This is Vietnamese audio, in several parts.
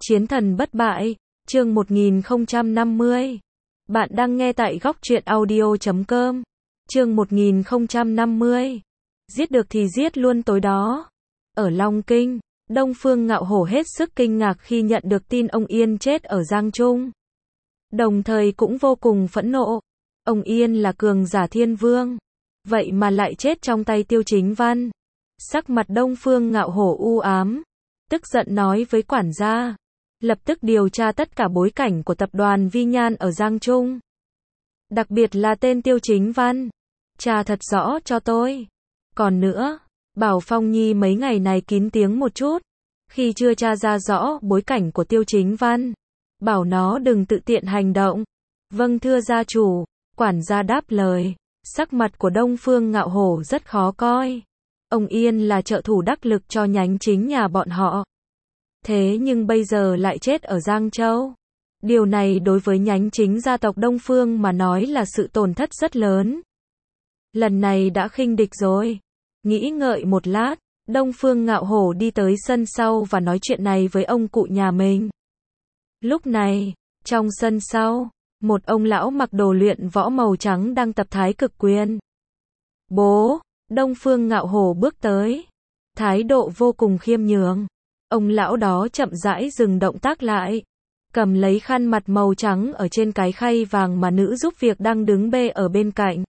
Chiến thần bất bại, chương 1050. Bạn đang nghe tại góc truyện audio.com. Chương 1050. Giết được thì giết luôn tối đó. Ở Long Kinh, Đông Phương Ngạo Hổ hết sức kinh ngạc khi nhận được tin ông Yên chết ở Giang Trung. Đồng thời cũng vô cùng phẫn nộ. Ông Yên là cường giả thiên vương, vậy mà lại chết trong tay Tiêu Chính Văn. Sắc mặt Đông Phương Ngạo Hổ u ám, tức giận nói với quản gia, lập tức điều tra tất cả bối cảnh của tập đoàn Vi Nhan ở Giang Trung. Đặc biệt là tên Tiêu Chính Văn. Tra thật rõ cho tôi. Còn nữa, bảo Phong Nhi mấy ngày này kín tiếng một chút. Khi chưa tra ra rõ bối cảnh của Tiêu Chính Văn, bảo nó đừng tự tiện hành động. Vâng thưa gia chủ, quản gia đáp lời. Sắc mặt của Đông Phương Ngạo Hổ rất khó coi. Ông Yên là trợ thủ đắc lực cho nhánh chính nhà bọn họ. Thế nhưng bây giờ lại chết ở Giang Châu. Điều này đối với nhánh chính gia tộc Đông Phương mà nói là sự tổn thất rất lớn. Lần này đã khinh địch rồi. Nghĩ ngợi một lát, Đông Phương Ngạo Hổ đi tới sân sau và nói chuyện này với ông cụ nhà mình. Lúc này, trong sân sau, một ông lão mặc đồ luyện võ màu trắng đang tập thái cực quyền. Bố, Đông Phương Ngạo Hổ bước tới. Thái độ vô cùng khiêm nhường. Ông lão đó chậm rãi dừng động tác lại. Cầm lấy khăn mặt màu trắng ở trên cái khay vàng mà nữ giúp việc đang đứng bê ở bên cạnh.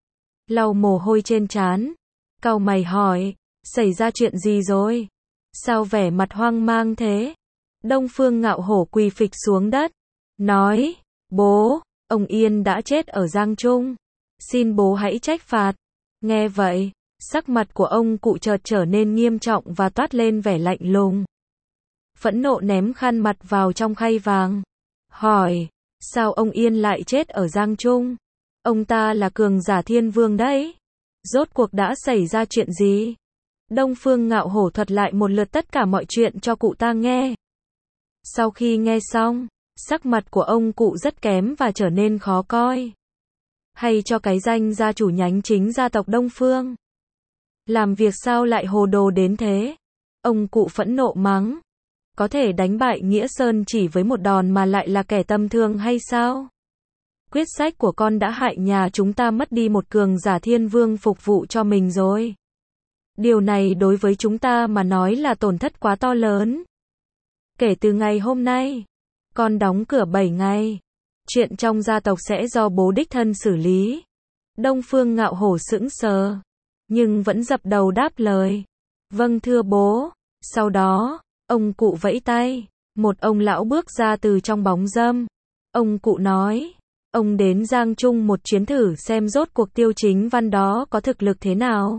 Lau mồ hôi trên trán. Cau mày hỏi, xảy ra chuyện gì rồi? Sao vẻ mặt hoang mang thế? Đông Phương Ngạo Hổ quỳ phịch xuống đất. Nói, bố, ông Yên đã chết ở Giang Trung. Xin bố hãy trách phạt. Nghe vậy, sắc mặt của ông cụ chợt trở nên nghiêm trọng và toát lên vẻ lạnh lùng. Phẫn nộ ném khăn mặt vào trong khay vàng. Hỏi, sao ông Yên lại chết ở Giang Trung? Ông ta là cường giả thiên vương đấy. Rốt cuộc đã xảy ra chuyện gì? Đông Phương Ngạo Hổ thuật lại một lượt tất cả mọi chuyện cho cụ ta nghe. Sau khi nghe xong, sắc mặt của ông cụ rất kém và trở nên khó coi. Hay cho cái danh gia chủ nhánh chính gia tộc Đông Phương. Làm việc sao lại hồ đồ đến thế? Ông cụ phẫn nộ mắng. Có thể đánh bại Nghĩa Sơn chỉ với một đòn mà lại là kẻ tầm thường hay sao? Quyết sách của con đã hại nhà chúng ta mất đi một cường giả thiên vương phục vụ cho mình rồi. Điều này đối với chúng ta mà nói là tổn thất quá to lớn. Kể từ ngày hôm nay, con đóng cửa 7 ngày. Chuyện trong gia tộc sẽ do bố đích thân xử lý. Đông Phương Ngạo Hổ sững sờ, nhưng vẫn dập đầu đáp lời. Vâng thưa bố. Sau đó, ông cụ vẫy tay. Một ông lão bước ra từ trong bóng râm. Ông cụ nói, ông đến Giang Trung một chuyến thử xem rốt cuộc Tiêu Chính Văn đó có thực lực thế nào.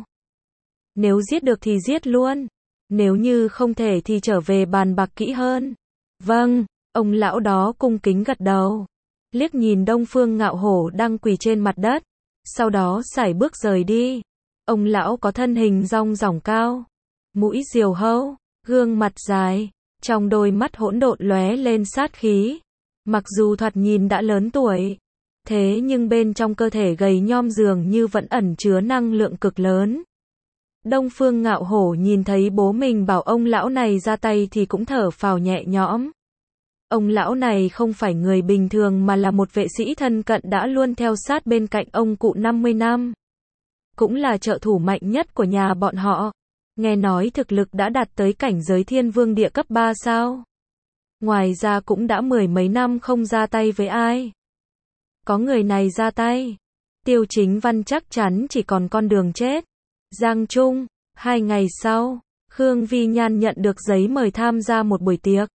Nếu giết được thì giết luôn. Nếu như không thể thì trở về bàn bạc kỹ hơn. Vâng, ông lão đó cung kính gật đầu. Liếc nhìn Đông Phương Ngạo Hổ đang quỳ trên mặt đất. Sau đó sải bước rời đi. Ông lão có thân hình dong dỏng cao. Mũi diều hâu, gương mặt dài. Trong đôi mắt hỗn độn lóe lên sát khí. Mặc dù thoạt nhìn đã lớn tuổi, thế nhưng bên trong cơ thể gầy nhom dường như vẫn ẩn chứa năng lượng cực lớn. Đông Phương Ngạo Hổ nhìn thấy bố mình bảo ông lão này ra tay thì cũng thở phào nhẹ nhõm. Ông lão này không phải người bình thường mà là một vệ sĩ thân cận đã luôn theo sát bên cạnh ông cụ 50 năm. Cũng là trợ thủ mạnh nhất của nhà bọn họ. Nghe nói thực lực đã đạt tới cảnh giới thiên vương địa cấp 3 sao. Ngoài ra cũng đã mười mấy năm không ra tay với ai. Có người này ra tay, Tiêu Chính Văn chắc chắn chỉ còn con đường chết. Giang Trung, 2 ngày sau, Khương Vi Nhan nhận được giấy mời tham gia một buổi tiệc.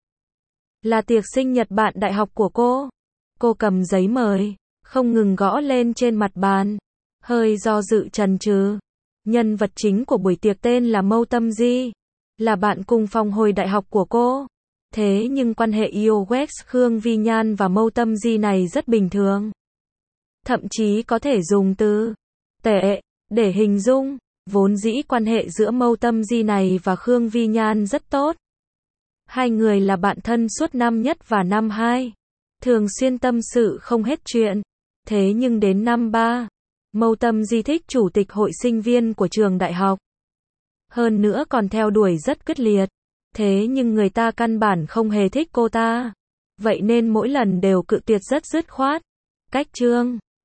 Là tiệc sinh nhật bạn đại học của cô. Cô cầm giấy mời, không ngừng gõ lên trên mặt bàn. Hơi do dự chần chừ. Nhân vật chính của buổi tiệc tên là Mâu Tâm Di. Là bạn cùng phòng hồi đại học của cô. Thế nhưng quan hệ yêu Wex Khương Vi Nhan và Mâu Tâm Di này rất bình thường. Thậm chí có thể dùng từ tệ để hình dung. Vốn dĩ quan hệ giữa Mâu Tâm Di này và Khương Vi Nhan rất tốt. Hai người là bạn thân suốt năm nhất và năm 2. Thường xuyên tâm sự không hết chuyện. Thế nhưng đến năm 3, Mâu Tâm Di thích chủ tịch hội sinh viên của trường đại học. Hơn nữa còn theo đuổi rất quyết liệt. Thế nhưng người ta căn bản không hề thích cô ta. Vậy nên mỗi lần đều cự tuyệt rất dứt khoát. Cách Trương